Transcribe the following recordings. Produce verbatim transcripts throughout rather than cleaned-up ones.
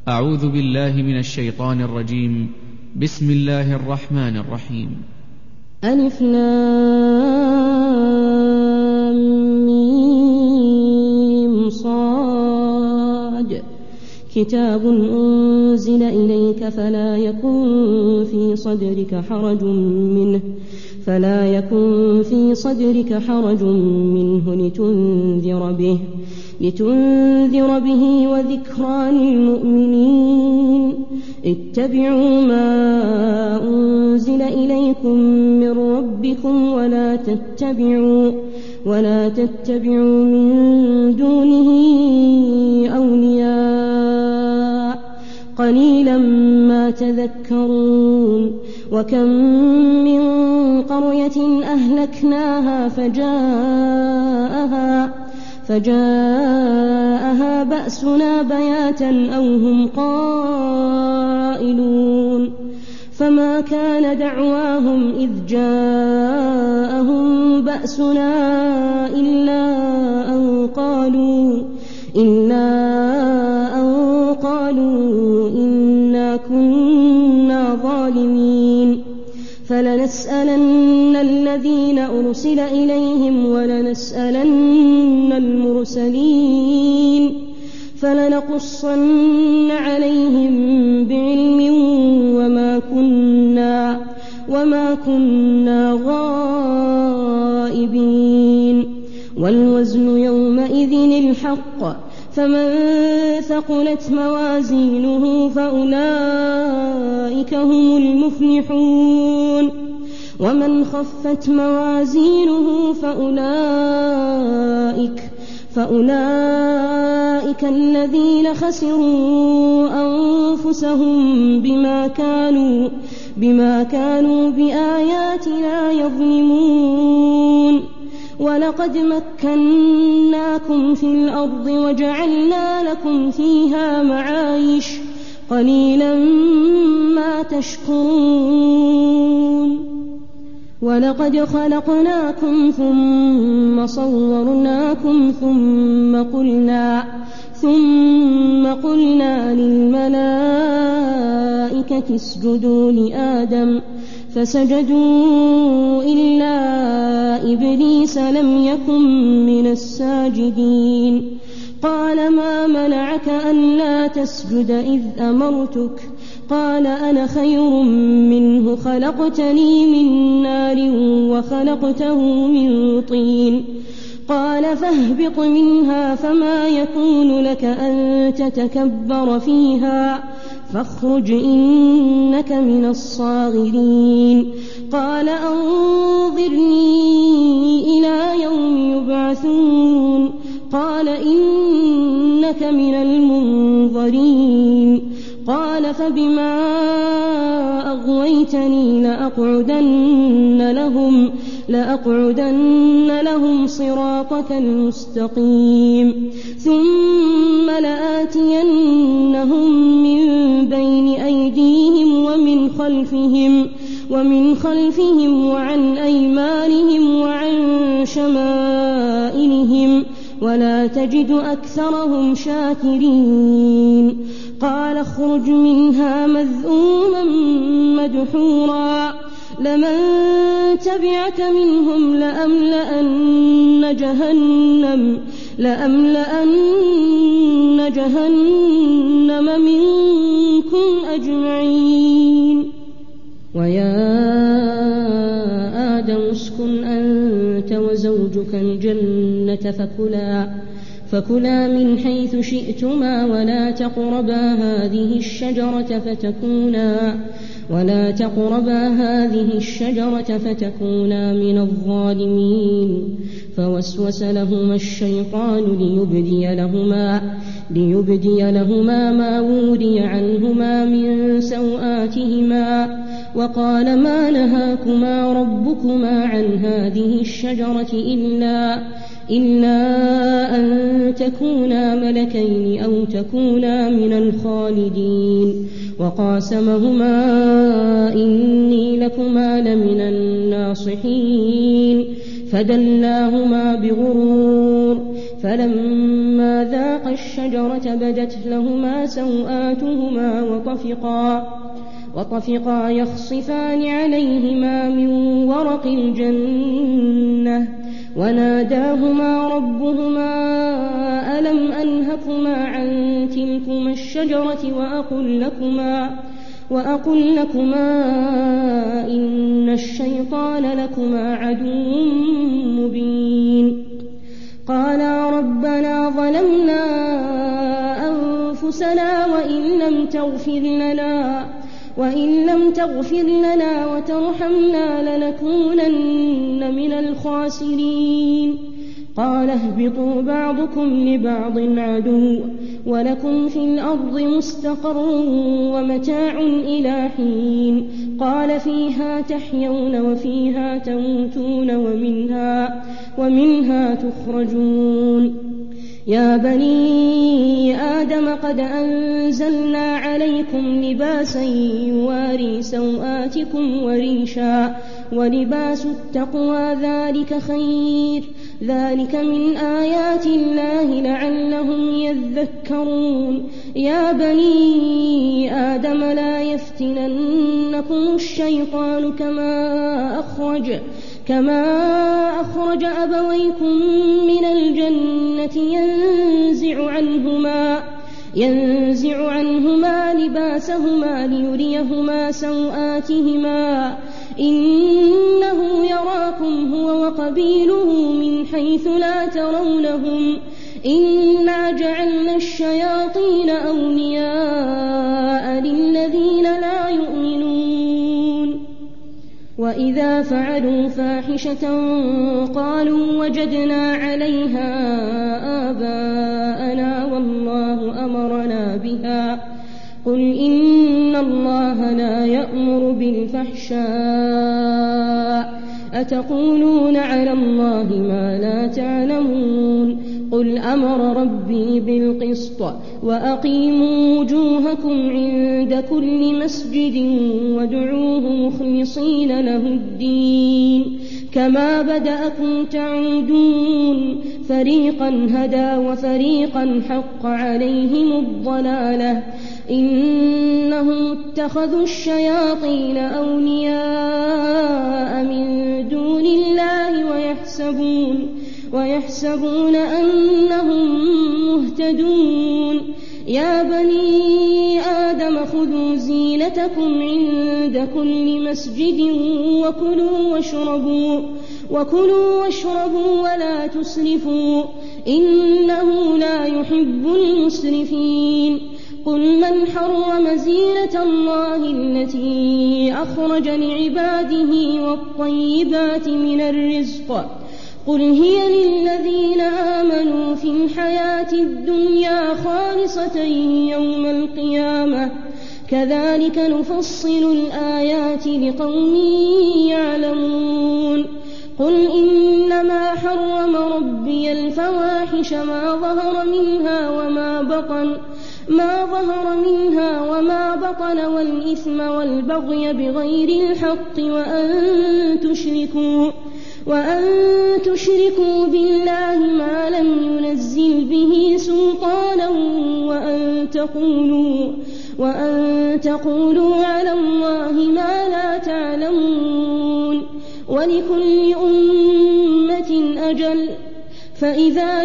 أعوذ بالله من الشيطان الرجيم. بسم الله الرحمن الرحيم. ألف لام ميم صاد كتاب أنزل إليك فلا يكن في صدرك حرج منه فلا يكن في صدرك حرج منه لتنذر به لتنذر به وذكرى للمؤمنين. اتبعوا ما أنزل إليكم من ربكم ولا تتبعوا ولا تتبعوا من دونه أولياء قليلا ما تذكرون. وكم من قرية أهلكناها فجاءها فجاءها بأسنا بياتا أو هم قائلون فما كان دعواهم إذ جاءهم بأسنا إلا أن قالوا إلا أن قالوا إنا كنا ظالمين. فلنسألن الذين أرسل إليهم ولنسألن المرسلين فلنقصن عليهم بعلم وما كنا وما كنا غائبين. والوزن يومئذ الحق فمن ثقلت موازينه فأولئك هم المفلحون ومن خفت موازينه فأولئك فأولئك الذين خسروا أنفسهم بما كانوا بما كانوا بآياتنا يظلمون. ولقد مكناكم في الأرض وجعلنا لكم فيها معايش قليلا ما تشكرون. ولقد خلقناكم ثم صورناكم ثم قلنا ثم قلنا للملائكة اسجدوا لآدم فسجدوا إلا إبليس لم يكن من الساجدين. قال ما منعك ألا تسجد إذ أمرتك؟ قال أنا خير منه خلقتني من نار وخلقته من طين. قال فاهبط منها فما يكون لك أن تتكبر فيها فاخرج إنك من الصاغرين. قال أنظرني إلى يوم يبعثون. قال إنك من المنظرين. قال فبما أغويتني لأقعدن لهم لأقعدن لهم صراطك المستقيم ثم لآتينهم من بين أيديهم ومن خلفهم ومن خلفهم وعن أيمانهم وعن شمائلهم ولا تجد أكثرهم شاكرين. قال اخرج منها مذءوما مدحورا لمن تبعك منهم لأملأن جهنم لأملأن جهنم منكم أجمعين. ويا آدم اسكن أنت وزوجك الجنة فكلا فكلا من حيث شئتما ولا تقربا هذه الشجرة فتكونا ولا تقربا هذه الشجرة فتكونا من الظالمين. فوسوس لهما الشيطان ليبدي لهما ليبدي لهما ما وري عنهما من سوآتهما وقال ما نهاكما ربكما عن هذه الشجرة إلا إلا أن تكونا ملكين أو تكونا من الخالدين. وقاسمهما إني لكما لمن الناصحين فدلاهما بغرور فلما ذاقا الشجرة بدت لهما سوآتهما وطفقا, وطفقا يخصفان عليهما من ورق الجنة وناداهما ربهما ألم أنهكما عن تلكما الشجرة وأقل لكما, وأقل لكما إن الشيطان لكما عدو مبين. قالا ربنا ظلمنا أنفسنا وإن لم تغفر لنا وإن لم تغفر لنا وترحمنا لنكونن من الخاسرين. قال اهبطوا بعضكم لبعض عدو ولكم في الأرض مستقر ومتاع إلى حين. قال فيها تحيون وفيها تموتون ومنها, ومنها تخرجون. يا بني آدم قد أنزلنا عليكم لباسا يواري سوآتكم وريشا ولباس التقوى ذلك خير ذلك من آيات الله لعلهم يذكرون. يا بني آدم لا يفتننكم الشيطان كما أخرج كما أخرج أبويكم من الجنة ينزع عنهما ينزع عنهما لباسهما ليريهما سوآتهما إنه يراكم هو وقبيله من حيث لا ترونهم إنا جعلنا الشياطين أولياء للذين لا يؤمنون. وإذا فعلوا فاحشة قالوا وجدنا عليها آباءنا والله أمرنا بها قل إن الله لا يأمر بالفحشاء أتقولون على الله ما لا تعلمون. قل أمر ربي بالقسط وأقيموا وجوهكم عند كل مسجد وادعوه مخلصين له الدين كما بدأكم تعودون. فريقا هدى وفريقا حق عليهم الضلالة إنهم اتخذوا الشياطين أولياء من دون الله ويحسبون, ويحسبون أنهم مهتدون. يا بني آدم خذوا زينتكم عند كل مسجد وكلوا واشربوا, وكلوا واشربوا ولا تسرفوا إنه لا يحب المسرفين. قل من حرم زينة الله التي أخرج لعباده والطيبات من الرزق قل هي للذين آمنوا في الحياة الدنيا خالصة يوم القيامة كذلك نفصل الآيات لقوم يعلمون. قل إنما حرم ربي الفواحش ما ظهر منها وما بطن ما ظهر منها وما بطن والإثم والبغي بغير الحق وأن تشركوا وأن تشركوا بالله ما لم ينزل به سلطانا وأن تقولوا وأن تقولوا على الله ما لا تعلمون. ولكل أمة أجل فإذا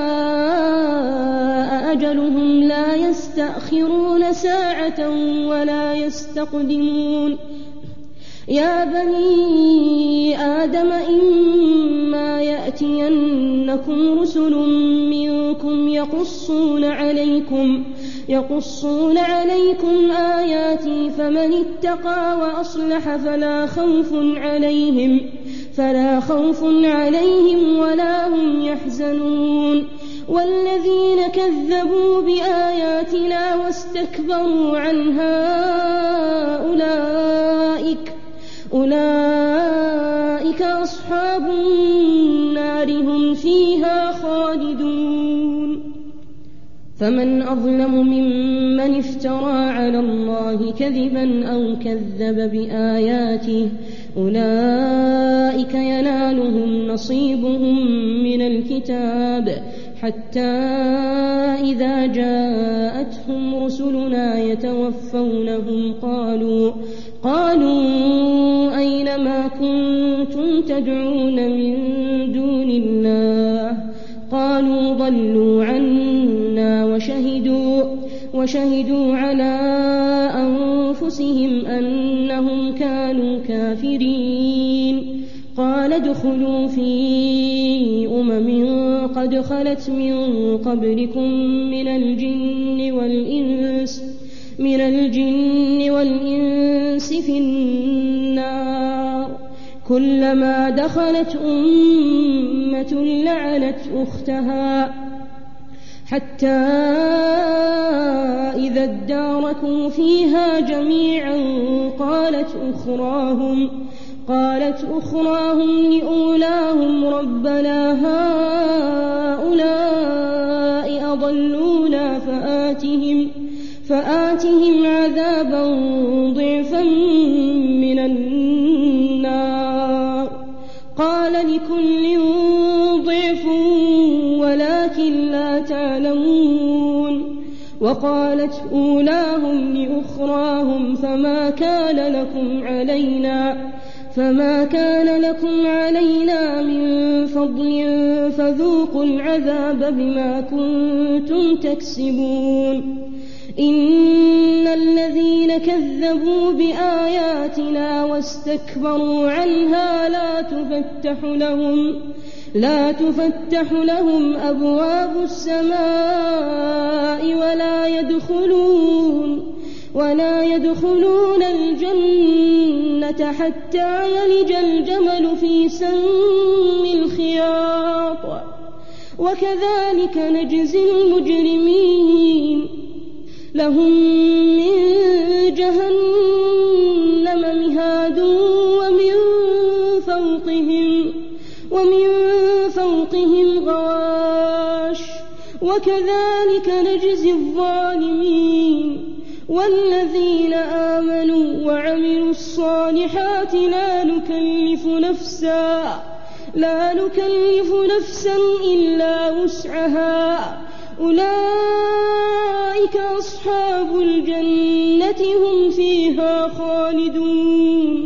جاء أجلهم لا يستأخرون ساعة ولا يستقدمون. يا بني آدم إما يأتينكم رسل منكم يقصون عليكم يقصون عليكم آياتي فمن اتقى وأصلح فلا خوف عليهم فلا خوف عليهم ولا هم يحزنون. والذين كذبوا بآياتنا واستكبروا عنها أولئك أولئك أصحاب النار هم فيها خالدون. فمن أظلم ممن افترى على الله كذبا أو كذب بآياته أولئك ينالهم نصيبهم من الكتاب حتى إذا جاءتهم رسلنا يتوفونهم قالوا قالوا أين ما كنتم تدعون من دون الله قالوا ضلوا عنا وشهدوا وشهدوا على أنفسهم أنهم كانوا كافرين قال ادخلوا في أمم قد خلت من قبلكم من الجن والإنس من الجن والإنس في النار كلما دخلت أمة لعنت أختها حتى إذا اداركوا فيها جميعا قالت أخراهم قالت أخراهم لأولاهم ربنا هؤلاء أضلونا فآتهم فآتهم عذابا ضعفا من النار قال لكل ضعف ولكن لا تعلمون وقالت أولاهم لأخراهم فما كان لكم علينا فما كان لكم علينا من فضل فذوقوا العذاب بما كنتم تكسبون إن الذين كذبوا بآياتنا واستكبروا عنها لا تفتح لهم لا تفتح لهم أبواب السماء ولا يدخلون ولا يدخلون الجنة حتى يلج الجمل في سم الخياط وكذلك نجزي المجرمين لهم من جهنم مهاد ومن فوقهم ومن فوقهم غواش وكذلك نجزي الظالمين والذين آمنوا وعملوا الصالحات لا نكلف نفسا لا نكلف نفسا إلا وسعها أولئك أصحاب الجنة هم فيها خالدون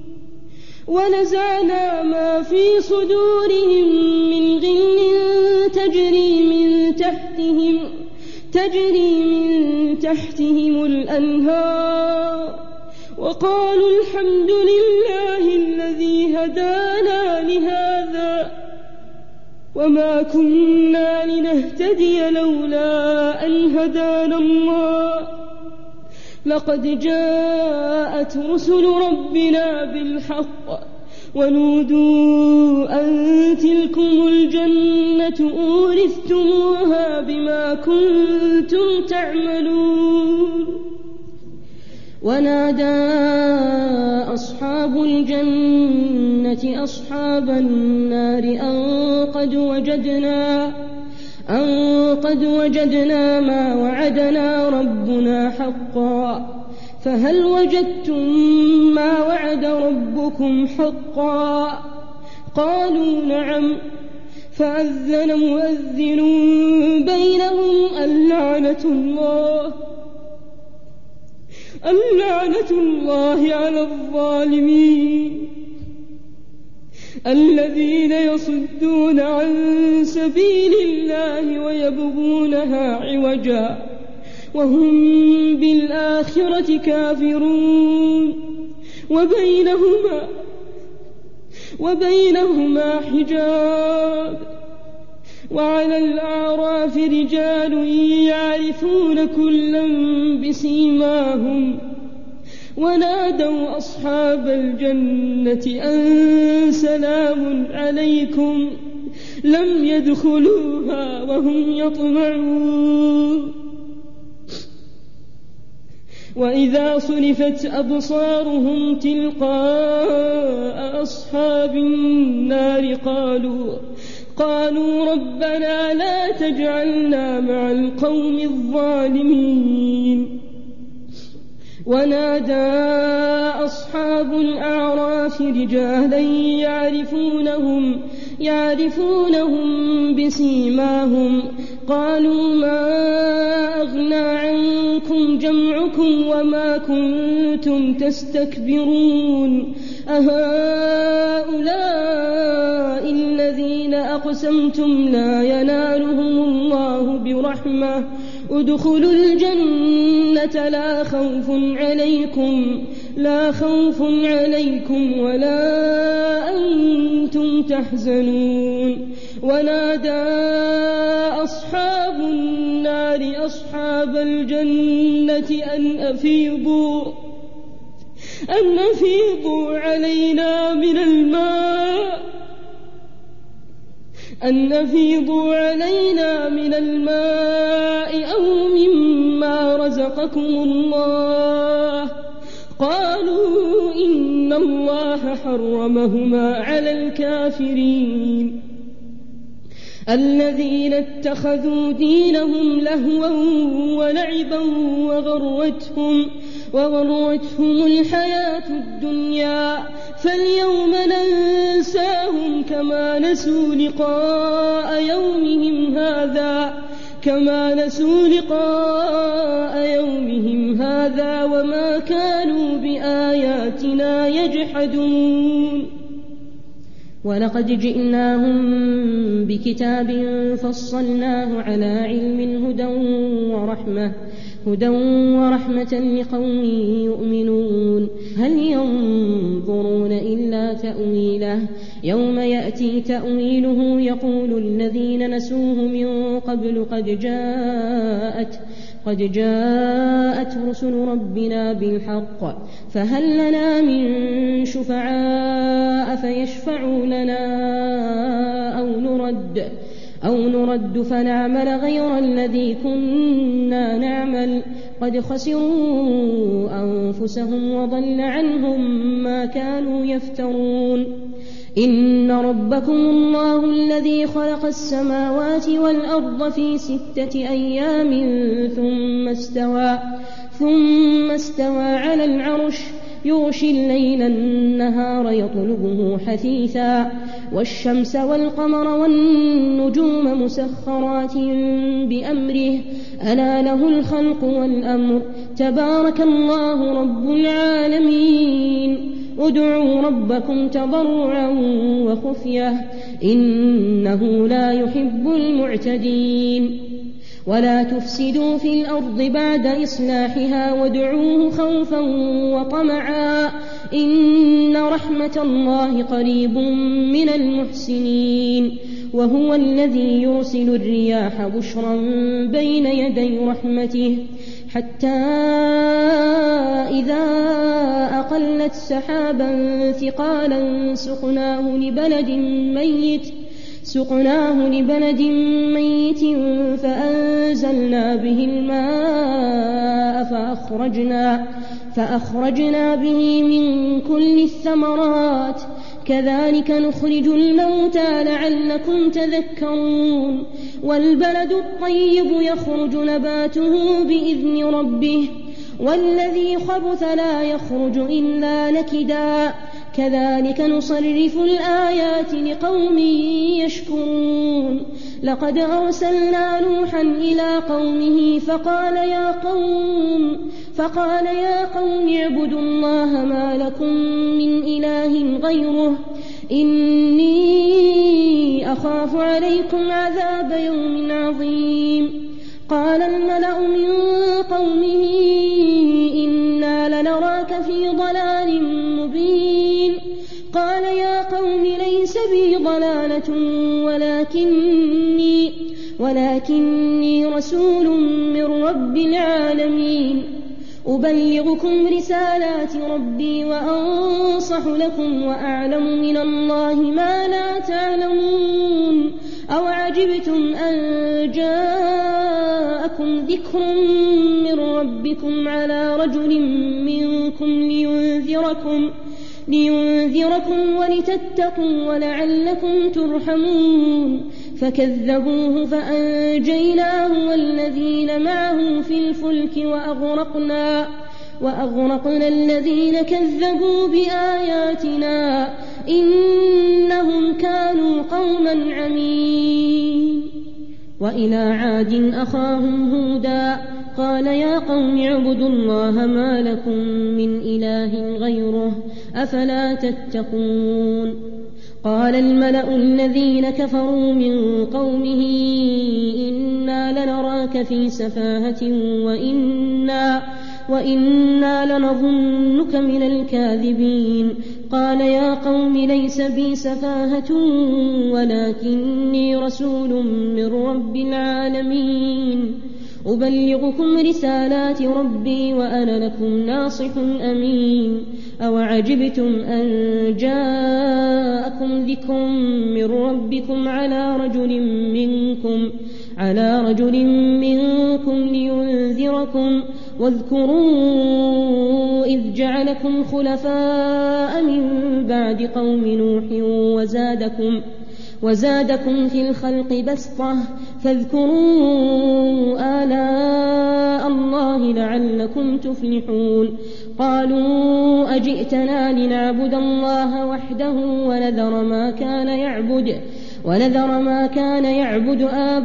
ونزعنا ما في صدورهم من غل تجري من تحتهم تجري من تحتهم الأنهار وقالوا الحمد لله الذي هدانا لهذا وما كنا لنهتدي لولا أن هدانا الله لقد جاءت رسل ربنا بالحق ونودوا أن تلكم الجنة أورثتموها بما كنتم تعملون ونادى أصحاب الجنة أصحاب النار أن قد وجدنا أن قد وجدنا ما وعدنا ربنا حقا فهل وجدتم ما وعد ربكم حقا قالوا نعم فأذن مؤذن بينهم اللعنة الله اللعنة الله على الظالمين الذين يصدون عن سبيل الله ويبغونها عوجا وهم بالآخرة كافرون وبينهما وبينهما حجاب وعلى الأعراف رجال يعرفون كلا بسيماهم ونادوا أصحاب الجنة أن سلام عليكم لم يدخلوها وهم يطمعون وإذا صرفت أبصارهم تلقاء أصحاب النار قالوا قالوا ربنا لا تجعلنا مع القوم الظالمين ونادى أصحاب الأعراف رجالا يعرفونهم يعرفونهم بسيماهم قالوا ما أغنى عنكم جمعكم وما كنتم تستكبرون أهؤلاء الذين أقسمتم لا ينالهم الله برحمة ادخلوا الجنة لا خوف عليكم لا خوف عليكم ولا أنتم تحزنون ونادى أصحاب النار أصحاب الجنة أن أفيضوا أن أفيضوا علينا من الماء أن أفيضوا علينا من الماء أو مما رزقكم الله قالوا إن الله حرمهما على الكافرين الذين اتخذوا دينهم لهوا ولعبا وغرتهم وغرتهم الحياة الدنيا فاليوم ننساهم كما نسوا لقاء يومهم هذا كما نسوا لقاء يومهم هذا وما كانوا بآياتنا يجحدون ولقد جئناهم بكتاب فصلناه على علم هدى ورحمة هدى ورحمة لقوم يؤمنون هل ينظرون إلا تأويله يوم يأتي تأويله يقول الذين نسوه من قبل قد جاءت قد جاءت رسل ربنا بالحق فهل لنا من شفعاء فيشفعوا لنا أو نرد أو نرد فنعمل غير الذي كنا نعمل قد خسروا أنفسهم وضل عنهم ما كانوا يفترون إن ربكم الله الذي خلق السماوات والأرض في ستة أيام ثم استوى ثم استوى على العرش يغشي الليل النهار يطلبه حثيثا والشمس والقمر والنجوم مسخرات بأمره ألا له الخلق والأمر تبارك الله رب العالمين ادعوا ربكم تضرعا وخفية إنه لا يحب المعتدين ولا تفسدوا في الأرض بعد إصلاحها وادعوه خوفا وطمعا إن رحمة الله قريب من المحسنين وهو الذي يرسل الرياح بشرا بين يدي رحمته حتى إذا أقلت سحابا ثقالا سقناه لبلد ميت سقناه لبلد ميت فأنزلنا به الماء فأخرجنا, فأخرجنا به من كل الثمرات كذلك نخرج الموتى لعلكم تذكرون والبلد الطيب يخرج نباته بإذن ربه والذي خبث لا يخرج إلا نكدا كذلك نصرف الآيات لقوم يشكرون لقد أرسلنا نوحا إلى قومه فقال يا قوم فقال يا قوم اعبدوا الله ما لكم من إله غيره إني أخاف عليكم عذاب يوم عظيم قال الملأ من قومه إنا لنراك في ضلال مبين قال يا قوم ليس بي ضلالة ولكني, ولكني رسول من رب العالمين أبلغكم رسالات ربي وأنصح لكم وأعلم من الله ما لا تعلمون أو عجبتم أن جاءكم ذكر من ربكم على رجل منكم لينذركم لينذركم ولتتقوا ولعلكم ترحمون فكذبوه فأنجيناه والذين معه في الفلك وأغرقنا, وأغرقنا الذين كذبوا بآياتنا إنهم كانوا قوما عمين. وإلى عاد أخاهم هودا قال يا قوم اعبدوا الله ما لكم من إله غيره أفلا تتقون. قال الملأ الذين كفروا من قومه إنا لنراك في سفاهة وإنا, وإنا لنظنك من الكاذبين. قال يا قوم ليس بي سفاهة ولكني رسول من رب العالمين أبلغكم رسالات ربي وأنا لكم ناصح أمين. أوعجبتم أن جاءكم ذكر من ربكم على رجل منكم على رجل منكم لينذركم واذكروا إذ جعلكم خلفاء من بعد قوم نوح وزادكم وزادكم في الخلق بسطة فاذكروا آلاء الله لعلكم تفلحون. قالوا أجئتنا لنعبد الله وحده ونذر ما كان يعبد ونذر ما كان يعبد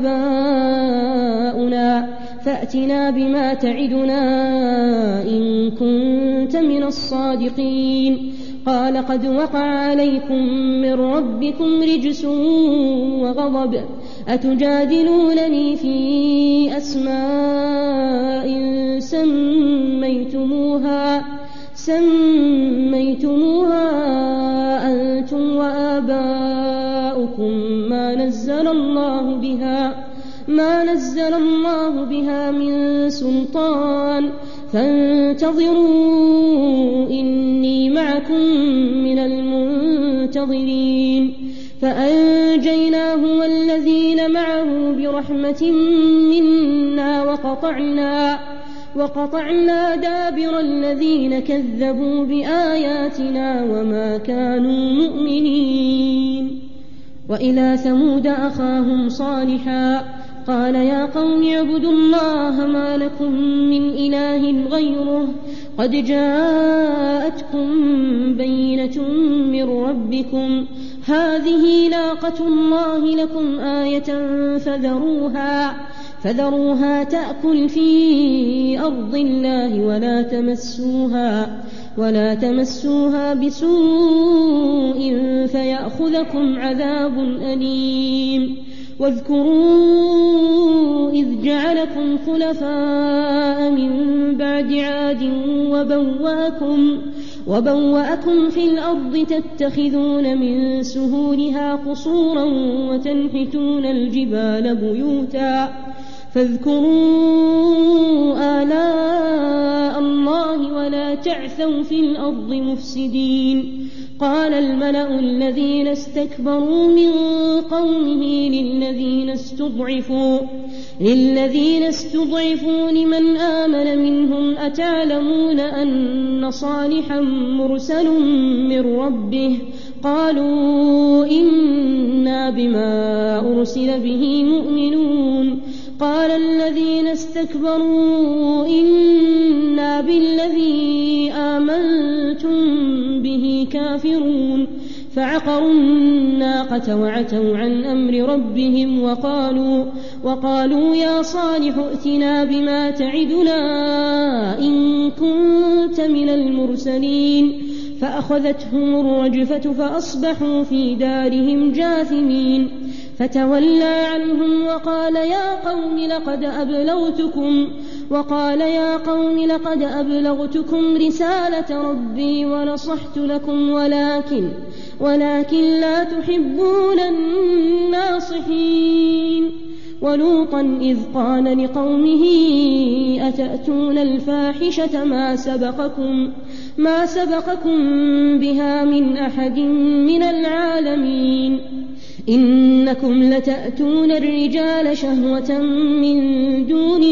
آباؤنا فأتنا بما تعدنا إن كنت من الصادقين. قال قد وقع عليكم من ربكم رجس وغضب أتجادلونني في أسماء سميتموها سميتموها أنتم وآباؤكم ما نزل الله بها ما نزل الله بها من سلطان فانتظروا إني معكم من المنتظرين. فأنجيناه والذين معه برحمة منا وقطعنا وقطعنا دابر الذين كذبوا بآياتنا وما كانوا مؤمنين. وإلى ثمود أخاهم صالحا قال يا قوم اعبدوا الله ما لكم من إله غيره قد جاءتكم بينة من ربكم هذه ناقة الله لكم آية فذروها فذروها تأكل في أرض الله ولا تمسوها ولا تمسوها بسوء فيأخذكم عذاب أليم. واذكروا إذ جعلكم خلفاء من بعد عاد وبوأكم, وبوأكم في الأرض تتخذون من سهولها قصورا وتنحتون الجبال بيوتا فاذكروا آلاء الله ولا تعثوا في الأرض مفسدين. قال الملأ الذين استكبروا من قومه للذين استضعفوا للذين استضعفوا لمن آمن منهم أتعلمون أن صالحا مرسل من ربه قالوا إنا بما أرسل به مؤمنون. قال الذين استكبروا إنا بالذي آمنتم به كافرون. فعقروا الناقة وعتوا عن أمر ربهم وقالوا, وقالوا يا صالح ائتنا بما تعدنا إن كنت من المرسلين. فأخذتهم الرجفة فأصبحوا في دارهم جاثمين. فتولى عنهم وقال يا قوم لقد أبلغتكم وقال يا قوم لقد أبلغتكم رسالة ربي ونصحت لكم ولكن ولكن لا تحبون الناصحين. ولوطا إذ قال لقومه أتأتون الفاحشة ما سبقكم ما سبقكم بها من أحد من العالمين إنكم لتأتون الرجال شهوة من دون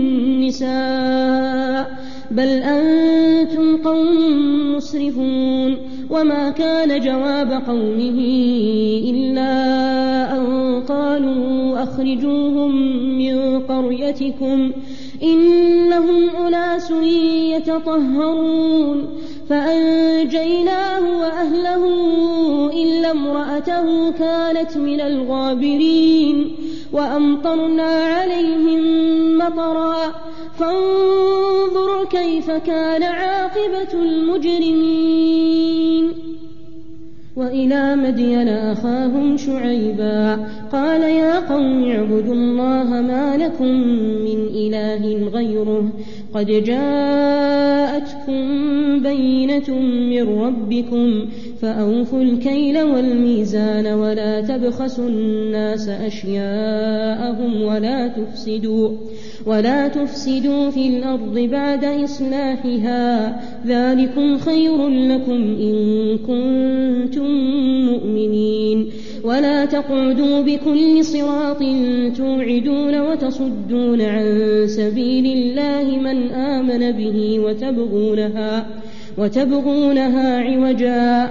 النساء بل أنتم قوم مسرفون. وما كان جواب قومه إلا أن قالوا أخرجوهم من قريتكم إنهم أناس يتطهرون. فأنجيناه وأهله إلا امرأته كانت من الغابرين وأمطرنا عليهم مطرا فانظر كيف كان عاقبة المجرمين. وإلى مدين أخاهم شعيبا قال يا قوم اعبدوا الله ما لكم من إله غيره قد جاءتكم بينة من ربكم فأوفوا الكيل والميزان ولا تبخسوا الناس أشياءهم ولا تفسدوا ولا تفسدوا في الأرض بعد إصلاحها ذلكم خير لكم إن كنتم مؤمنين. ولا تقعدوا بكل صراط توعدون وتصدون عن سبيل الله من آمن به وتبغونها وتبغونها عوجا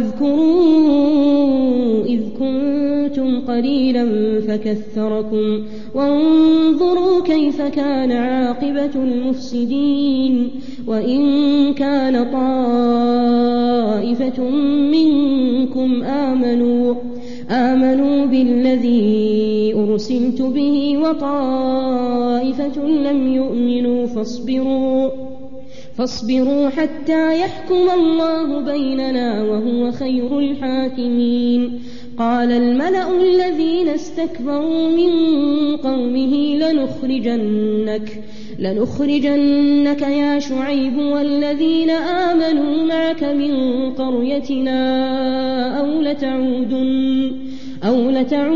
واذكروا إذ كنتم قليلا فكثركم وانظروا كيف كان عاقبة المفسدين. وإن كان طائفة منكم آمنوا آمنوا بالذي أرسلت به وطائفة لم يؤمنوا فاصبروا فاصبروا حتى يحكم الله بيننا وهو خير الحاكمين. قال الملأ الذين استكبروا من قومه لنخرجنك لنخرجنك يا شعيب والذين آمنوا معك من قريتنا أو لتعودن أو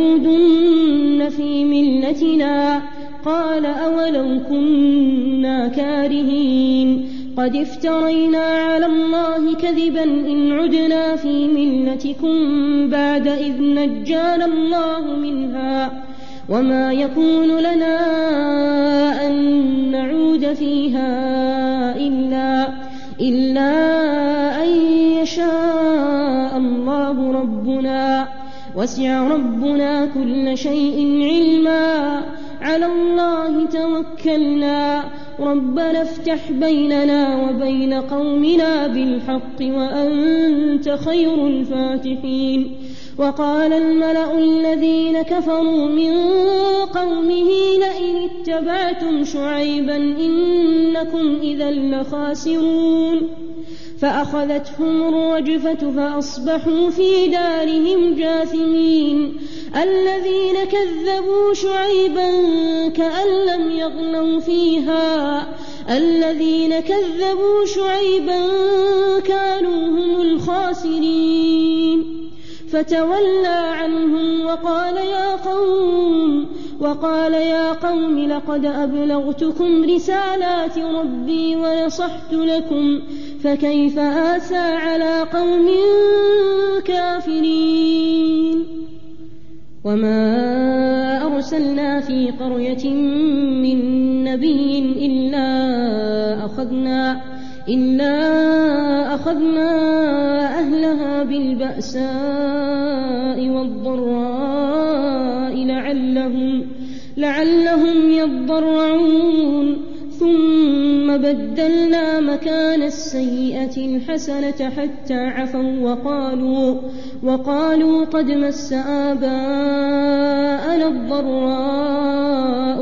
لتعودن في ملتنا. قال أولو كنا كارهين قد افترينا على الله كذبا إن عدنا في ملتكم بعد إذ نجانا الله منها وما يكون لنا أن نعود فيها إلا, إلا أن يشاء الله ربنا وسع ربنا كل شيء علما على الله توكلنا ربنا افتح بيننا وبين قومنا بالحق وأنت خير الفاتحين. وقال الملأ الذين كفروا من قومه لئن اتبعتم شعيبا إنكم إذا لخاسرون. فأخذتهم الرجفة فأصبحوا في دارهم جاثمين. الذين كذبوا شعيبا كأن لم يغنوا فيها الذين كذبوا شعيبا كانوا هم الخاسرين. فتولى عنهم وقال يا قوم وقال يا قوم لقد أبلغتكم رسالات ربي ونصحت لكم فكيف آسى على قوم كافرين. وما أرسلنا في قرية من نبي إلا أخذنا إلا أخذنا أهلها بالبأساء والضراء لعلهم لعلهم يضرعون ثم بدلنا مكان السيئة الحسنة حتى عفوا وقالوا وقالوا قد مس آباءنا الضراء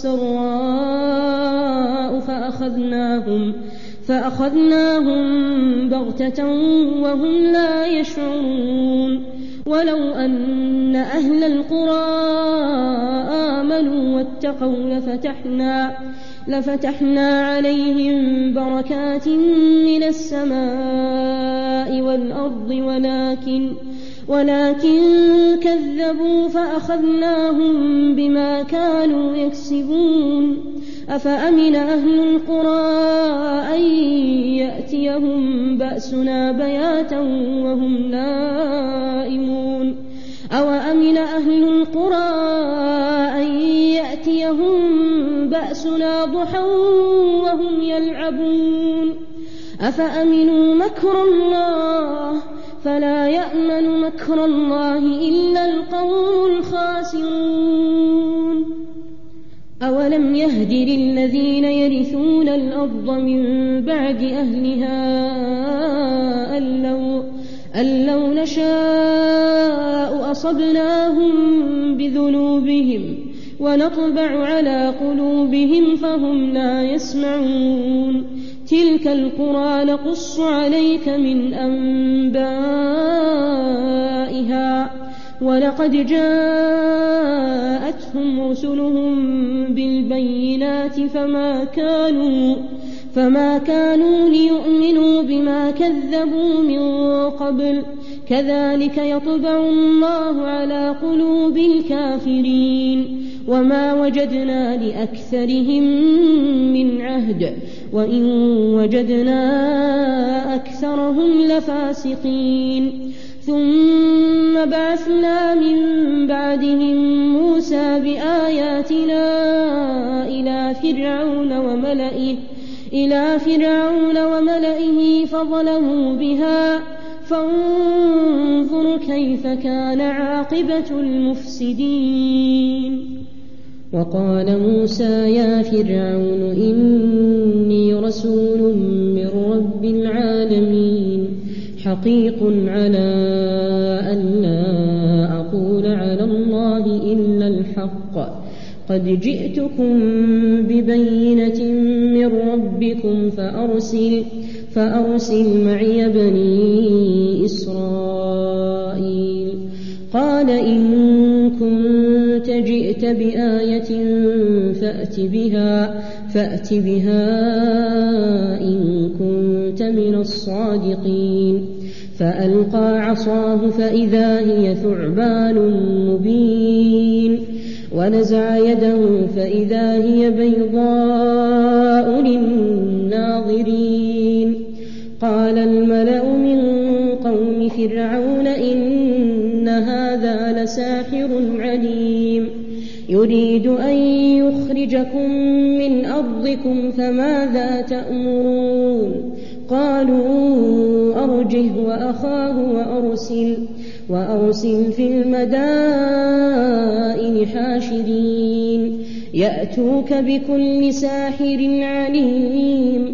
والسراء فأخذناهم فأخذناهم بغتة وهم لا يشعرون. ولو أن أهل القرى آمنوا واتقوا لفتحنا لفتحنا عليهم بركات من السماء والأرض ولكن ولكن كذبوا فأخذناهم بما كانوا يكسبون. أفأمن أهل القرى أن يأتيهم بأسنا بياتا وهم نائمون أو أمن أهل القرى أن يأتيهم بأسنا ضحى وهم يلعبون. أفأمنوا مكر الله فلا يأمن مكر الله إلا القوم الخاسرون. أولم يهد للذين يرثون الأرض من بعد أهلها أن لو, أن لو نشاء أصبناهم بذنوبهم ونطبع على قلوبهم فهم لا يسمعون تلك القرى نقص عليك من أنبائها ولقد جاءتهم رسلهم بالبينات فما كانوا فما كانوا ليؤمنوا بما كذبوا من قبل كذلك يطبع الله على قلوب الكافرين وما وجدنا لأكثرهم من عهد وإن وجدنا أكثرهم لفاسقين ثم بعثنا من بعدهم موسى بآياتنا إلى فرعون وملئه إلى فرعون وملئه فظلموا بها فانظر كيف كان عاقبة المفسدين وقال موسى يا فرعون إني رسول من رب العالمين حقيق على أن لا أقول على الله إلا الحق قد جئتكم ببينة من ربكم فأرسل, فأرسل معي بني إسرائيل قال إن كنت جئت بآية فأت بها, فأت بها إن كنت من الصادقين فألقى عصاه فإذا هي ثعبان مبين ونزع يده فإذا هي بيضاء للناظرين قال الملأ من قوم فرعون إن هذا لساحر عليم يريد أن يخرجكم من أرضكم فماذا تأمرون قالوا أرجه وأخاه وأرسل, وأرسل في المدائن حاشرين يأتوك بكل ساحر عليم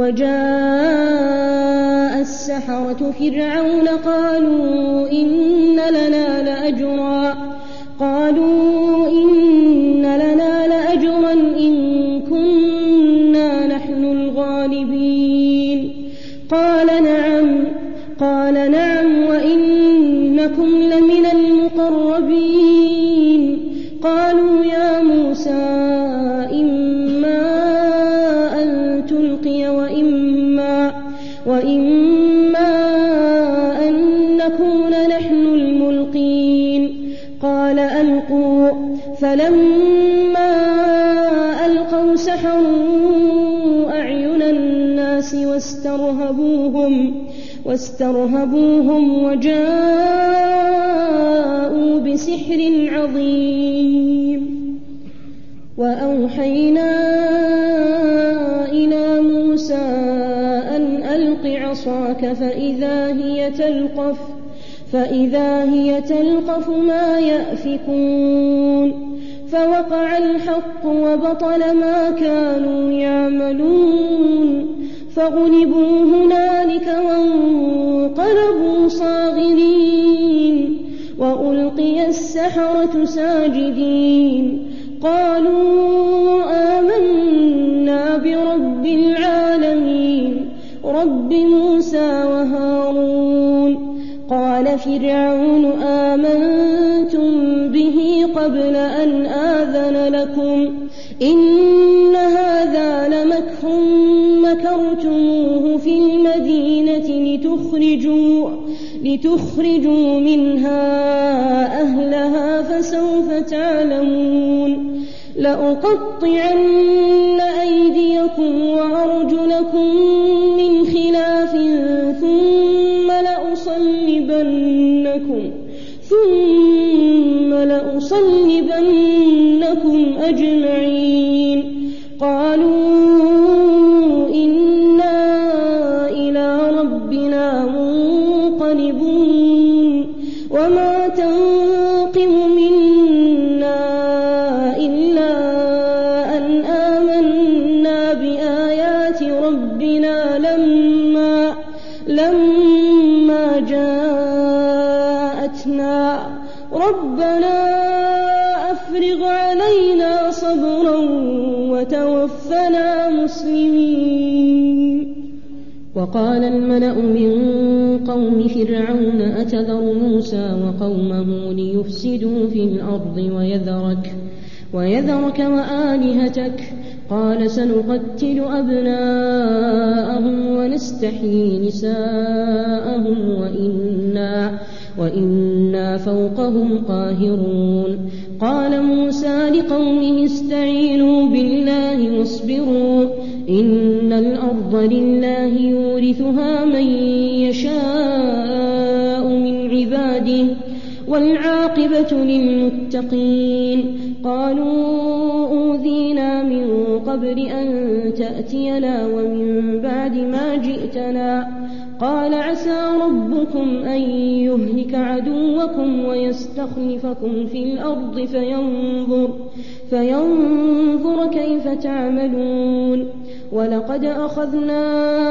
وجاء السحرة فرعون قالوا إن لنا لأجرا قالوا إن لنا لأجرا إن كنا نحن الغالبين قال نعم قال نعم وإنكم لمن المقربين قالوا يا موسى إما أن تلقي وإما, وإما أن نكون نحن الملقين قال ألقوا فلما ألقوا سحروا أعين الناس واسترهبوهم واسترهبوهم وجاءوا بسحر عظيم وأوحينا إلى موسى أن ألق عصاك فإذا هي تلقف فإذا هي تلقف ما يأفكون فوقع الحق وبطل ما كانوا يعملون فغلبوا هنالك وانقلبوا صاغرين وألقي السحرة ساجدين قالوا آمنا برب العالمين رب موسى وهارون قال فرعون آمنتم به قبل أن آذن لكم إن هذا لمكر مكرتموه في المدينة لتخرجوا, لتخرجوا منها أهلها فسوف تعلمون لأقطعن أيديكم وأرجلكم من خلاف ثم لأصلبنكم ثم لأصلبنكم أجمعين قالوا إنا إلى ربنا منقلبون وما تنقم منا إلا أن آمنا بآيات ربنا لما, لما جاءتنا ربنا أفرغ علينا صبرا وتوفنا مسلمين. وقال الملأ من قوم فرعون أتذر موسى وقومه ليفسدوا في الأرض ويذرك, ويذرك وآلهتك؟ قال سنقتل أبناءهم ونستحيي نساءهم وإنا, وإنا فوقهم قاهرون. قال موسى لقومه استعينوا بالله واصبروا إن الأرض لله يورثها من يشاء من عباده والعاقبة للمتقين. قالوا أوذينا من قبل أن تأتينا ومن بعد ما جئتنا. قال عسى ربكم أن يهلك عدوكم ويستخلفكم في الأرض فينظر, فينظر كيف تعملون. ولقد أخذنا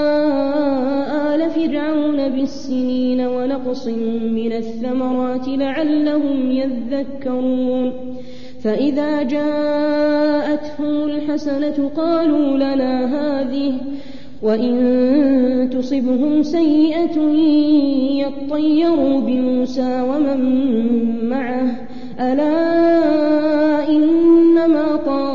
آل فرعون بالسنين ونقص من الثمرات لعلهم يذكرون. فإذا جاءتهم الحسنة قالوا لنا هذه وإن تصبهم سيئة يطيروا بموسى ومن معه ألا إنما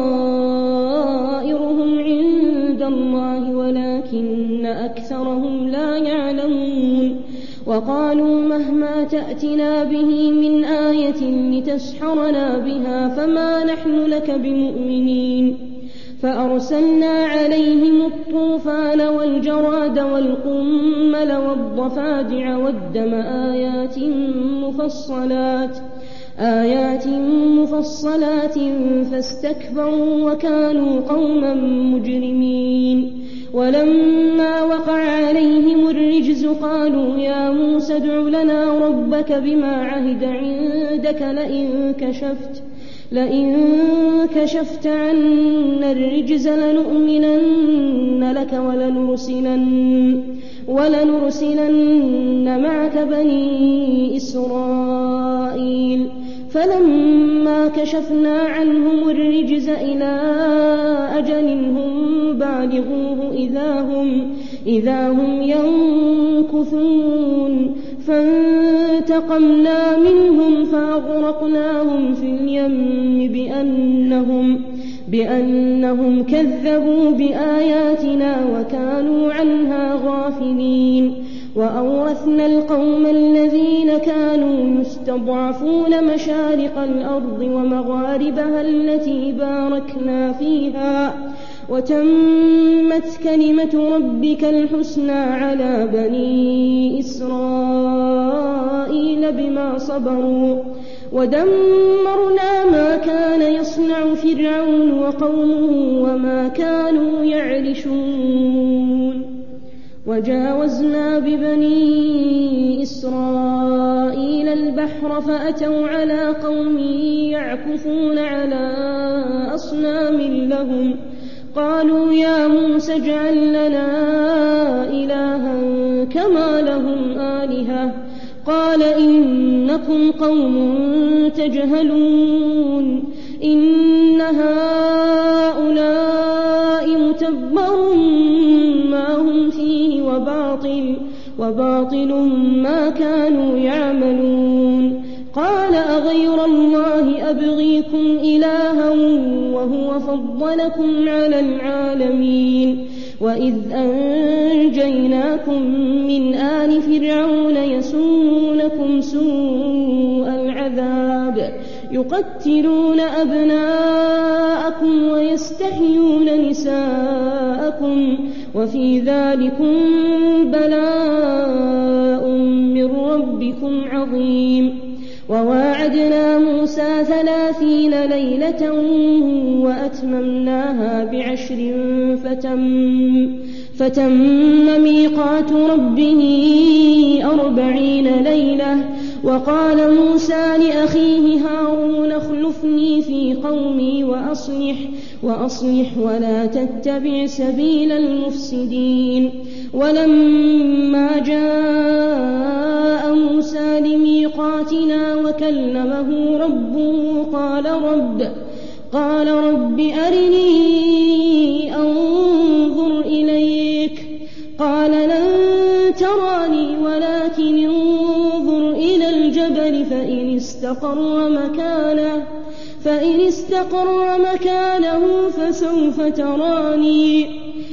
طائرهم عند الله ولكن أكثرهم لا يعلمون. وقالوا مهما تأتنا به من آية لتسحرنا بها فما نحن لك بمؤمنين. فأرسلنا عليهم الطوفان والجراد والقمل والضفادع والدم آيات مفصلات آيات مفصلات فاستكبروا وكانوا قوما مجرمين. ولما وقع عليهم الرجز قالوا يا موسى ادع لنا ربك بما عهد عندك لئن كشفت لئن كشفت عنا الرجز لنؤمنن لك ولنرسلن, ولنرسلن معك بني إسرائيل. فلما كشفنا عنهم الرجز إلى أجل هم بالغوه إذا هم, إذا هم ينكثون. فانتقمنا منهم فأغرقناهم في اليم بأنهم, بأنهم كذبوا بآياتنا وكانوا عنها غافلين. وأورثنا القوم الذين كانوا يستضعفون مشارق الأرض ومغاربها التي باركنا فيها وتمت كلمة ربك الحسنى على بني إسرائيل بما صبروا ودمرنا ما كان يصنع فرعون وقومه وما كانوا يعرشون. وجاوزنا ببني إسرائيل البحر فأتوا على قوم يعكفون على أصنام لهم قالوا يا موسى اجعل لنا إلها كما لهم آلهة قال إنكم قوم تجهلون إن هؤلاء متبر ما هم فيه وباطل, وباطل ما كانوا يعملون. قال أغير الله أبغيكم إلها وهو فضلكم على العالمين وإذ أنجيناكم من آل فرعون يسومونكم سوء العذاب يقتلون أبناءكم ويستحيون نساءكم وفي ذلكم بلاء من ربكم عظيم. وواعدنا موسى ثلاثين ليلة وأتممناها بعشر فتم, فتم ميقات ربه أربعين ليلة. وقال موسى لأخيه هارون اخلفني في قومي وأصلح, وأصلح ولا تتبع سبيل المفسدين. ولما جاء موسى لميقاتنا وكلمنا فكلمه ربه قال رب قال رب أرني أنظر إليك قال لن تراني ولكن انظر إلى الجبل فإن استقر مكانه فإن استقر مكانه فسوف تراني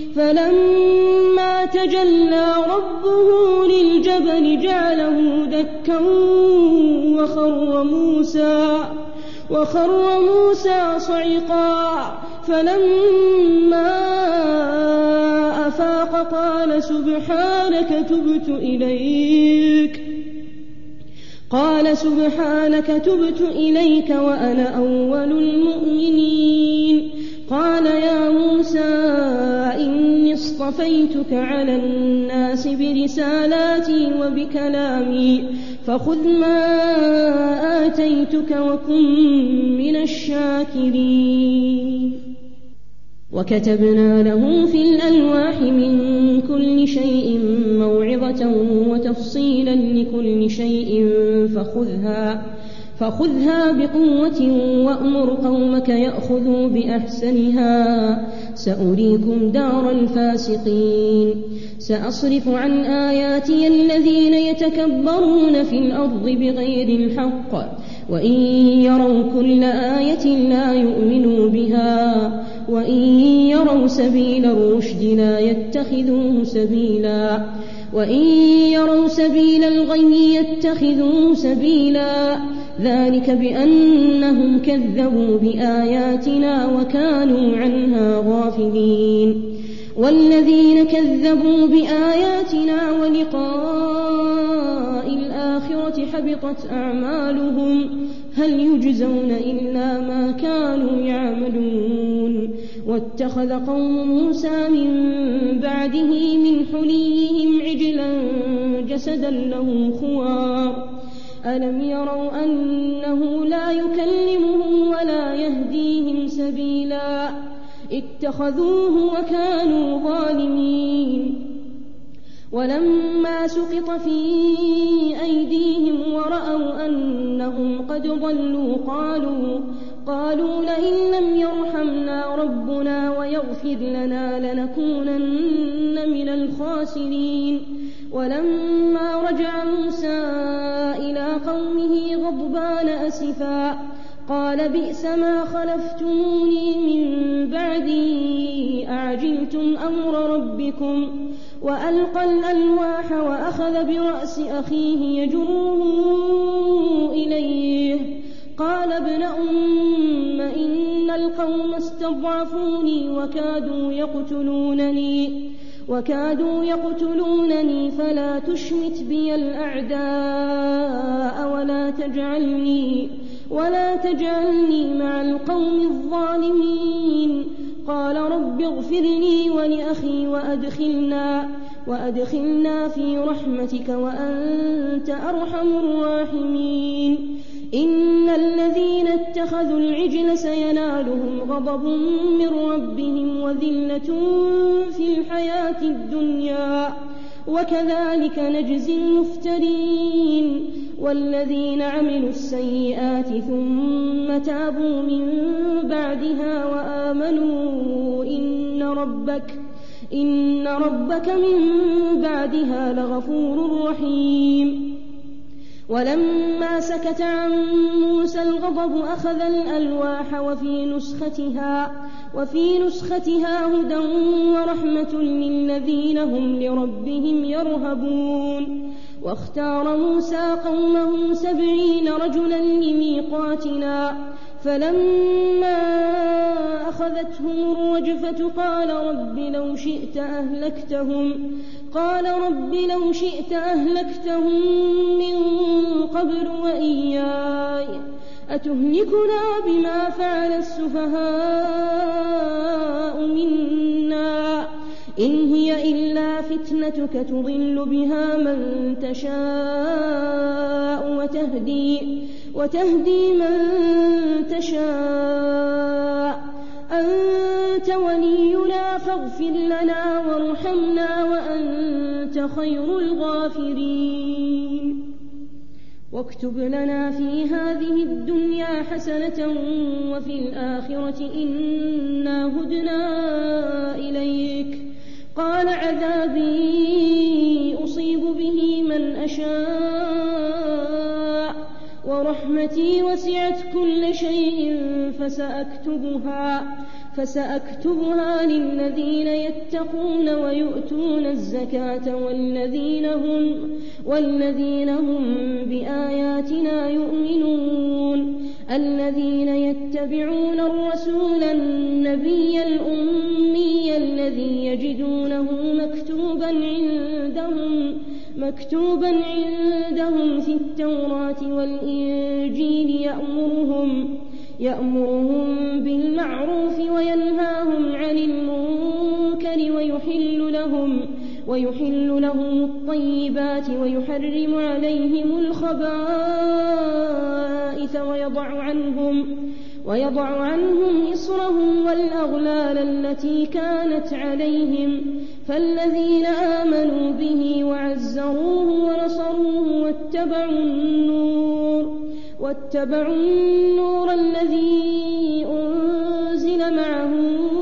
فلما تجلى ربه للجبل جعله دكا وخر موسى وخر موسى صعقا فلما أفاق قال سبحانك تبت إليك قال سبحانك تبت إليك وأنا أول المؤمنين قال يا موسى إني اصطفيتك على الناس برسالاتي وبكلامي فخذ ما آتيتك وكن من الشاكرين وكتبنا له في الألواح من كل شيء موعظة وتفصيلا لكل شيء فخذها فخذها بقوة وأمر قومك يأخذوا بأحسنها سأريكم دار الفاسقين سأصرف عن آياتي الذين يتكبرون في الأرض بغير الحق وإن يروا كل آية لا يؤمنوا بها وإن يروا سبيل الرشد لا يتخذوه سبيلا وإن يروا سبيل الغي يتخذوه سبيلا ذلك بأنهم كذبوا بآياتنا وكانوا عنها غافلين والذين كذبوا بآياتنا ولقاء الآخرة حبطت أعمالهم هل يجزون إلا ما كانوا يعملون واتخذ قوم موسى من بعده من حليهم عجلا جسدا له خوار ألم يروا أنه لا يكلمهم ولا يهديهم سبيلا اتخذوه وكانوا ظالمين ولما سقط في أيديهم ورأوا أنهم قد ضلوا قالوا قالوا لئن لم يرحمنا ربنا ويغفر لنا لنكونن من الخاسرين ولما رجع موسى إلى قومه غضبان أسفا قال بئس ما خلفتموني من بعدي أعجلتم أمر ربكم وألقى الألواح وأخذ برأس أخيه يجره إليه قال ابن أم إن القوم استضعفوني وكادوا يقتلونني وكادوا يقتلونني فلا تشمت بي الأعداء ولا تجعلني ولا تجعلني مع القوم الظالمين قال رب اغفر لي ولأخي وأدخلنا وأدخلنا في رحمتك وأنت أرحم الراحمين إن الذين اتخذوا العجل سينالهم غضب من ربهم وذلة في الحياة الدنيا وكذلك نجزي المفترين والذين عملوا السيئات ثم تابوا من بعدها وآمنوا إن ربك إن ربك من بعدها لغفور رحيم ولما سكت عن موسى الغضب أخذ الألواح وفي نسختها وفي نسختها هدى ورحمة للذين هم لربهم يرهبون واختار موسى قومه سبعين رجلا لميقاتنا فلما أخذتهم الرجفة قال رب لو شئت أهلكتهم قال رب لو شئت أهلكتهم من قبل وإياي أتهلكنا بما فعل السفهاء منا إن هي إلا فتنتك تضل بها من تشاء وتهدي, وتهدي من تشاء أنت ولينا فاغفر لنا وارحمنا وأنت خير الغافرين واكتب لنا في هذه الدنيا حسنة وفي الآخرة إنا هدنا إليك. قال عذابي أصيب به من أشاء ورحمتي وسعت كل شيء فسأكتبها فسأكتبها للذين يتقون ويؤتون الزكاة والذين هم, والذين هم بآياتنا يؤمنون. الذين يتبعون الرسول النبي الأمي الذي يجدونه مكتوبا عندهم مكتوبا عندهم في التوراة والإنجيل يأمرهم يأمرهم بالمعروف وينهاهم عن المنكر ويحل لهم ويحل لهم الطيبات ويحرم عليهم الخبائث ويضع عنهم ويضع عنهم إصرهم والأغلال التي كانت عليهم. فالذين آمنوا به وعزروه ونصروه واتبعوا النور واتبعوا النور الذي أنزل معه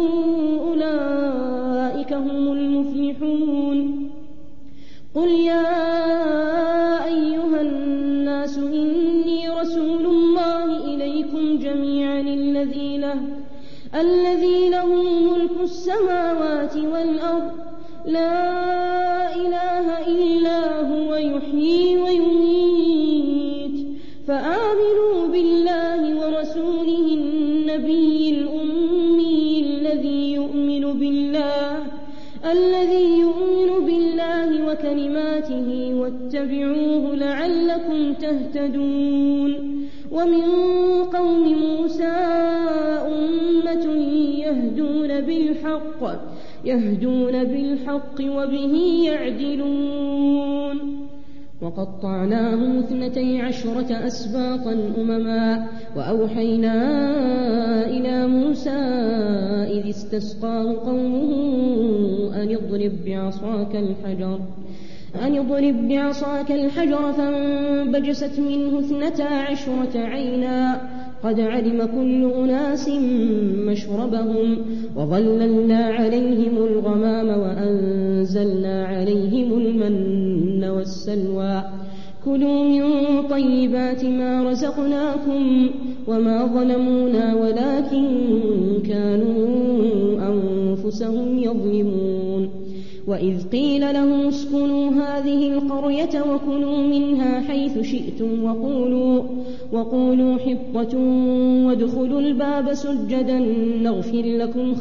أولئك هم المفلحون. قل يا أيها الناس إني رسول الله إليكم جميعا الذي له, الذي له ملك السماوات والأرض لا إله إلا هو يحيي ويميت. فآمنوا بالله ورسوله النبي الأمي الذي يؤمن بالله الذي يؤمن بالله وكلماته واتبعوه لعلكم تهتدون. ومن قوم موسى أمة يهدون بالحق يهدون بالحق وبه يعدلون. وقطعناهم اثنتي عشرة أسباطا أمما وأوحينا إلى موسى إذ استسقاه قومه أن اضرب بعصاك الحجر أن اضرب بعصاك الحجر فانبجست منه اثنتا عشرة عينا قد علم كل أناس مشربهم وظللنا عليهم الغمام وأنزلنا عليهم المن والسلوى كلوا من طيبات ما رزقناكم وما ظلمونا ولكن كانوا أنفسهم يظلمون. وإذ قيل لهم اسكنوا هذه القرية وكلوا منها حيث شئتم وقولوا, وقولوا حطة وادخلوا الباب سجدا نغفر لكم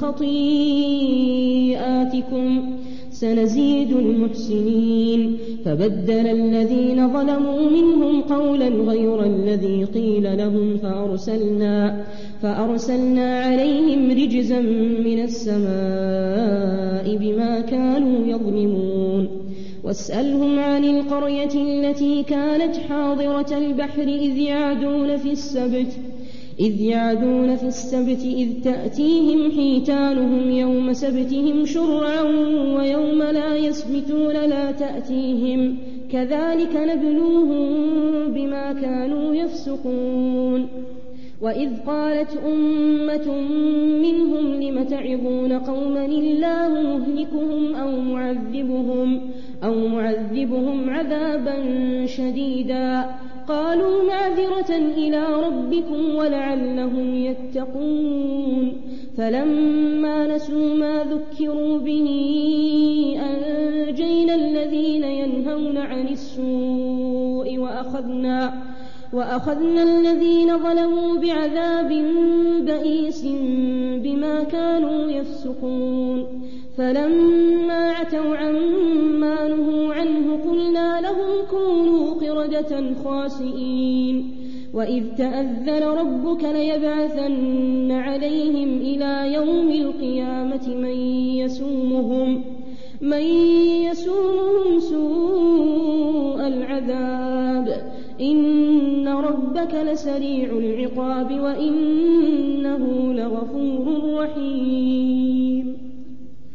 خطيئاتكم سنزيد المحسنين. فبدل الذين ظلموا منهم قولا غير الذي قيل لهم فأرسلنا, فأرسلنا عليهم رجزا من السماء بما كانوا يظلمون. واسألهم عن القرية التي كانت حاضرة البحر إذ يعدون في السبت إذ يعدون في السبت إذ تأتيهم حيتانهم يوم سبتهم شرعا ويوم لا يسبتون لا تأتيهم كذلك نبلوهم بما كانوا يفسقون. وإذ قالت أمة منهم لم تعظون قوما الله مهلكهم أو معذبهم, أو معذبهم عذابا شديدا قالوا معذرة إلى ربكم ولعلهم يتقون. فلما نسوا ما ذكروا به أنجينا الذين ينهون عن السوء وأخذنا, وأخذنا الذين ظلموا بعذاب بئيس بما كانوا يفسقون. فلما عتوا عما نهوا عنه قلنا لهم كونوا قردة خاسئين. وإذ تأذن ربك ليبعثن عليهم إلى يوم القيامة من يسومهم, من يسومهم سوء العذاب إن ربك لسريع العقاب وإنه لغفور رحيم.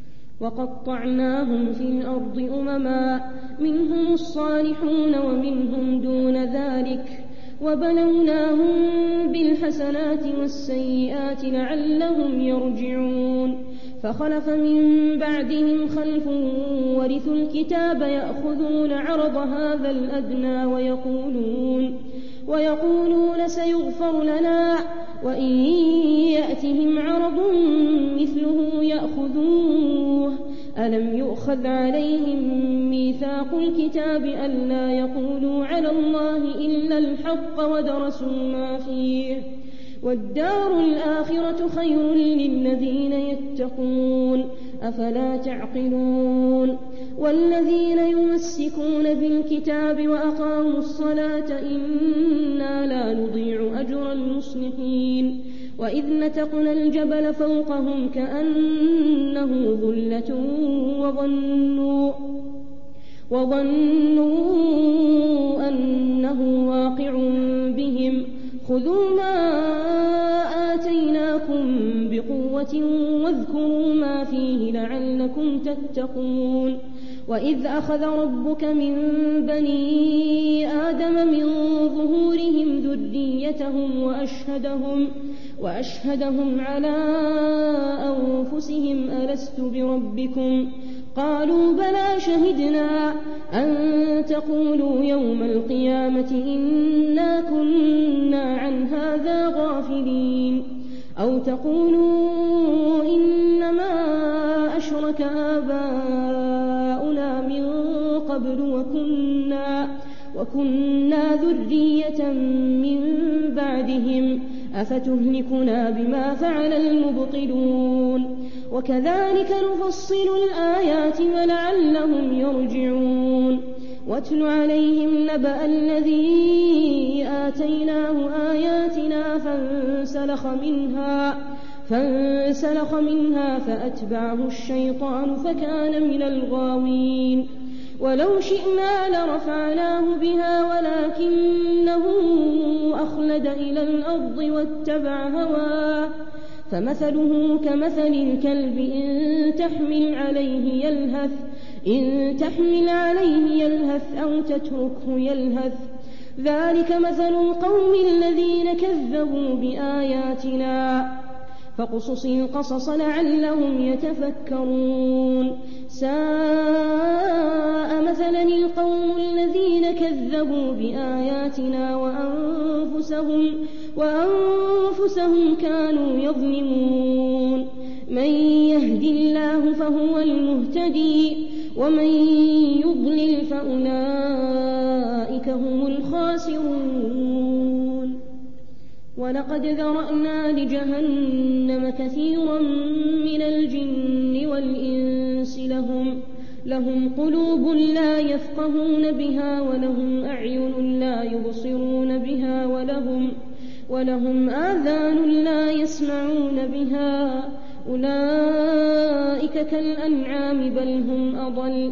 وقطعناهم في الأرض أمما منهم الصالحون ومنهم دون ذلك وبلوناهم بالحسنات والسيئات لعلهم يرجعون فخلف من بعدهم خلف ورثوا الكتاب يأخذون عرض هذا الأدنى ويقولون, ويقولون سيغفر لنا وإن يأتهم عرض مثله يأخذوه ألم يؤخذ عليهم ميثاق الكتاب ألا يقولوا على الله إلا الحق ودرسوا ما فيه والدار الآخرة خير للذين يتقون أفلا تعقلون والذين يمسكون بالكتاب وأقاموا الصلاة إنا لا نضيع أجر المصلحين وإذ نتقنا الجبل فوقهم كأنه ظلة وظنوا, وظنوا أنه واقع بهم خذوا ما آتيناكم بقوة واذكروا ما فيه لعلكم تتقون وإذ أخذ ربك من بني آدم من ظهورهم ذريتهم وأشهدهم, وأشهدهم على أنفسهم ألست بربكم قالوا بلى شهدنا أن تقولوا يوم القيامة إنا كنا عن هذا غافلين أو تقولوا إنما أشرك آباؤنا من قبل وكنا, وكنا ذرية من بعدهم أفتهلكنا بما فعل المبطلون وكذلك نفصل الآيات ولعلهم يرجعون واتل عليهم نبأ الذي آتيناه آياتنا فانسلخ منها, فانسلخ منها فأتبعه الشيطان فكان من الغاوين ولو شئنا لرفعناه بها ولكنه أخلد إلى الأرض واتبع هواه فمثله كمثل الكلب إن تحمل عليه يلهث, إن تحمل عليه يلهث أو تتركه يلهث ذلك مثل القوم الذين كذبوا بآياتنا فاقصص القصص لعلهم يتفكرون ساء مثلا القوم الذين كذبوا بآياتنا وأنفسهم, وأنفسهم كانوا يظلمون من يهد الله فهو المهتدي ومن يضلل فأولئك هم الخاسرون ولقد ذرأنا لجهنم كثيرا من الجن والإنس لهم, لهم قلوب لا يفقهون بها ولهم أعين لا يبصرون بها ولهم, ولهم آذان لا يسمعون بها أولئك كالأنعام بل هم أضل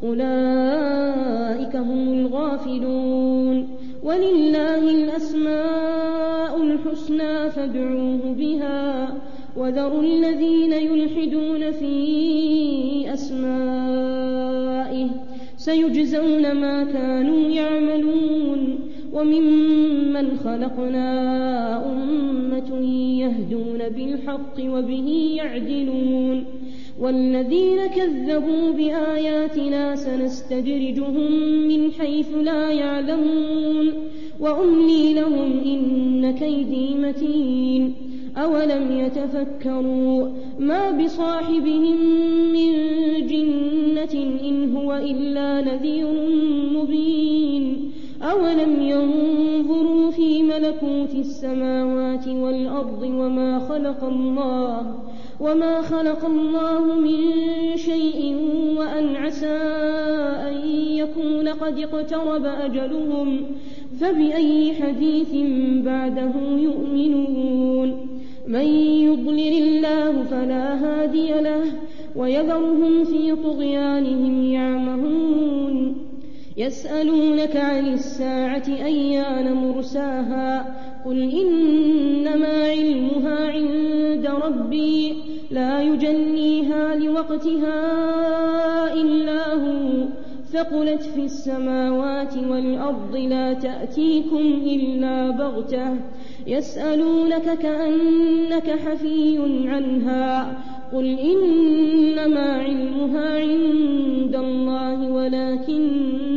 أولئك هم الغافلون ولله الأسماء الحسنى فادعوه بها وذروا الذين يلحدون في أسمائه سيجزون ما كانوا يعملون وممن خلقنا أمة يهدون بالحق وبه يعدلون والذين كذبوا بآياتنا سنستدرجهم من حيث لا يعلمون وأملي لهم إن كيدي متين أولم يتفكروا ما بصاحبهم من جنة إن هو إلا نذير مبين أولم ينظروا في ملكوت السماوات والأرض وما خلق الله وما خلق الله من شيء وأن عسى أن يكون قد اقترب أجلهم فبأي حديث بعده يؤمنون من يضلل الله فلا هادي له ويذرهم في طغيانهم يعمهون يسألونك عن الساعة أيان مرساها قل إنما علمها عند ربي لا يجليها لوقتها إلا هو ثقلت في السماوات والأرض لا تأتيكم إلا بغتة يسألونك كأنك حفي عنها قل إنما علمها عند الله ولكن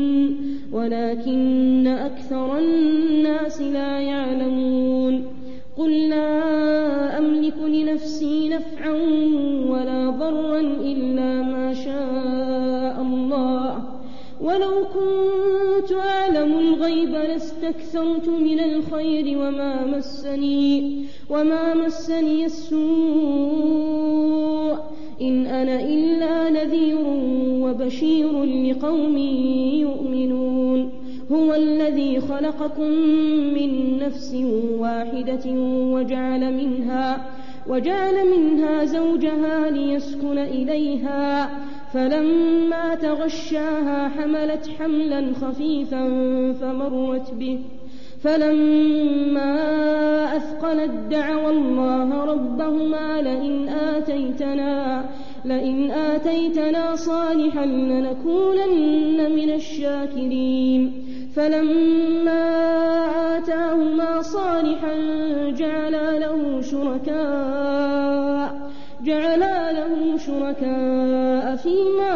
ولكن أكثر الناس لا يعلمون قل لا أملك لنفسي نفعا ولا ضرا إلا ما شاء الله ولو كنت أعلم الغيب لاستكثرت من الخير وما مسني وما مسني السوء إن أنا إلا نذير وبشير لقوم يؤمنون هو الذي خلقكم من نفس واحدة وجعل منها وجعل منها زوجها ليسكن إليها فلما تغشاها حملت حملا خفيفا فمرت به فلما أثقلت دعوا الله ربهما لئن آتيتنا لئن آتيتنا صالحا لنكونن من الشاكرين فلما آتاهما صالحا جعلا له شركاء جعلا له شركاء فيما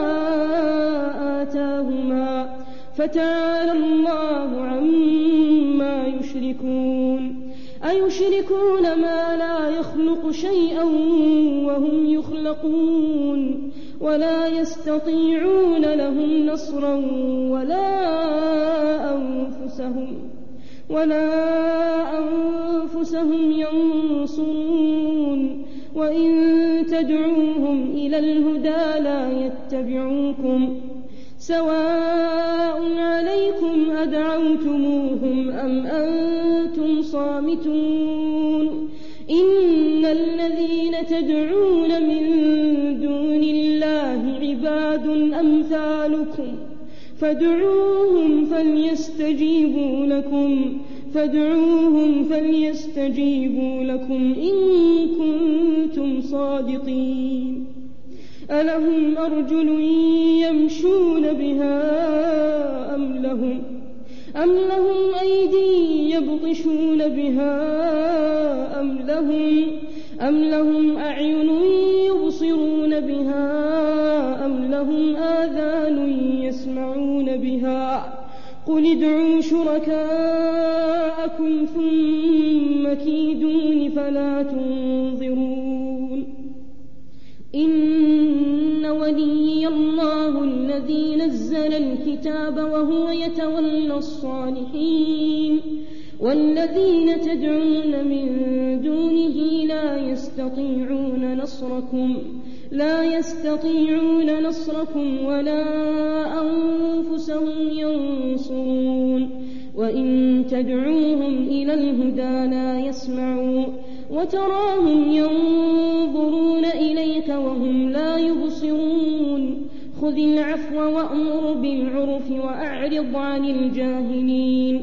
آتاهما فتعالى الله عما يشركون أيشركون ما لا يخلق شيئا وهم يخلقون ولا يستطيعون لهم نصرا ولا أنفسهم ولا أنفسهم ينصرون وإن تدعوهم إلى الهدى لا يتبعوكم سواء عليكم أدعوتموهم أم أنتم صامتون إن الذين تدعون من دون الله عباد أمثالكم فادعوهم فليستجيبوا لكم فادعوهم فليستجيبوا لكم إن كنتم صادقين ألهم أرجل يمشون بها أم لهم أم لهم أيدي يبطشون بها أم لهم أم لهم أعين يبصرون بها أم لهم آذان يسمعون بها قل ادعوا شركاءكم ثم كيدون فلا تنظرون إن وليي الله الذي نزل الكتاب وهو يتولى الصالحين والذين تدعون من دونه لا يستطيعون نصركم لا يستطيعون نصركم ولا أنفسهم ينصرون وإن تدعوهم إلى الهدى لا يسمعون وتراهم ينظرون إليك وهم لا يبصرون خذ العفو وأمر بالعرف وأعرض عن الجاهلين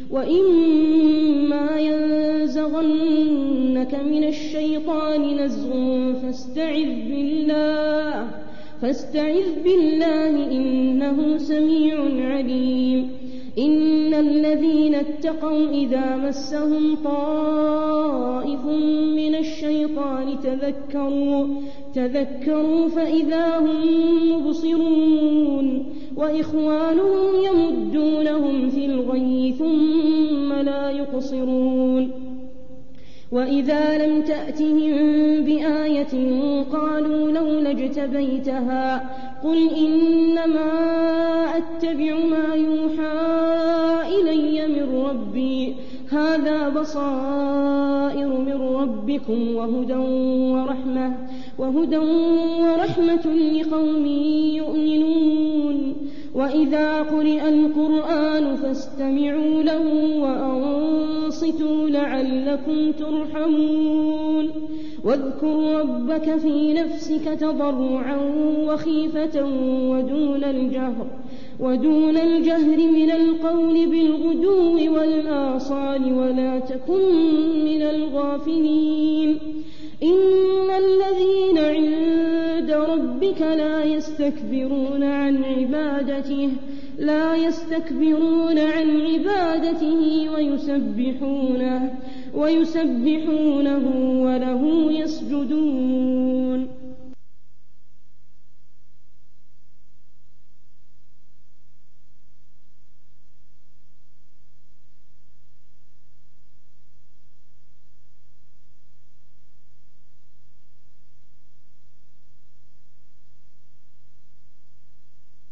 وإما ينزغنك من الشيطان نزغ فاستعذ بالله فاستعذ بالله إنه سميع عليم إن الذين اتقوا إذا مسهم طائف من الشيطان تذكروا تذكروا فإذا هم مبصرون وإخوانهم يمدونهم في الغي ثم لا يقصرون وإذا لم تأتهم بآية قالوا لولا اجتبيتها قل إنما أتبع ما يوحى إلي من ربي هذا بصائر من ربكم وهدى ورحمة وهدى ورحمة لقوم يؤمنون وإذا قرئ القرآن فاستمعوا له وأنصتوا لعلكم ترحمون واذكر ربك في نفسك تضرعا وخيفة ودون الجهر ودون الجهر من القول بالغدو والآصال ولا تكن من الغافلين إن الذين عند ربك لا يستكبرون عن عبادته لا يستكبرون عن عبادته ويسبحونه ويسبحونه وله يسجدون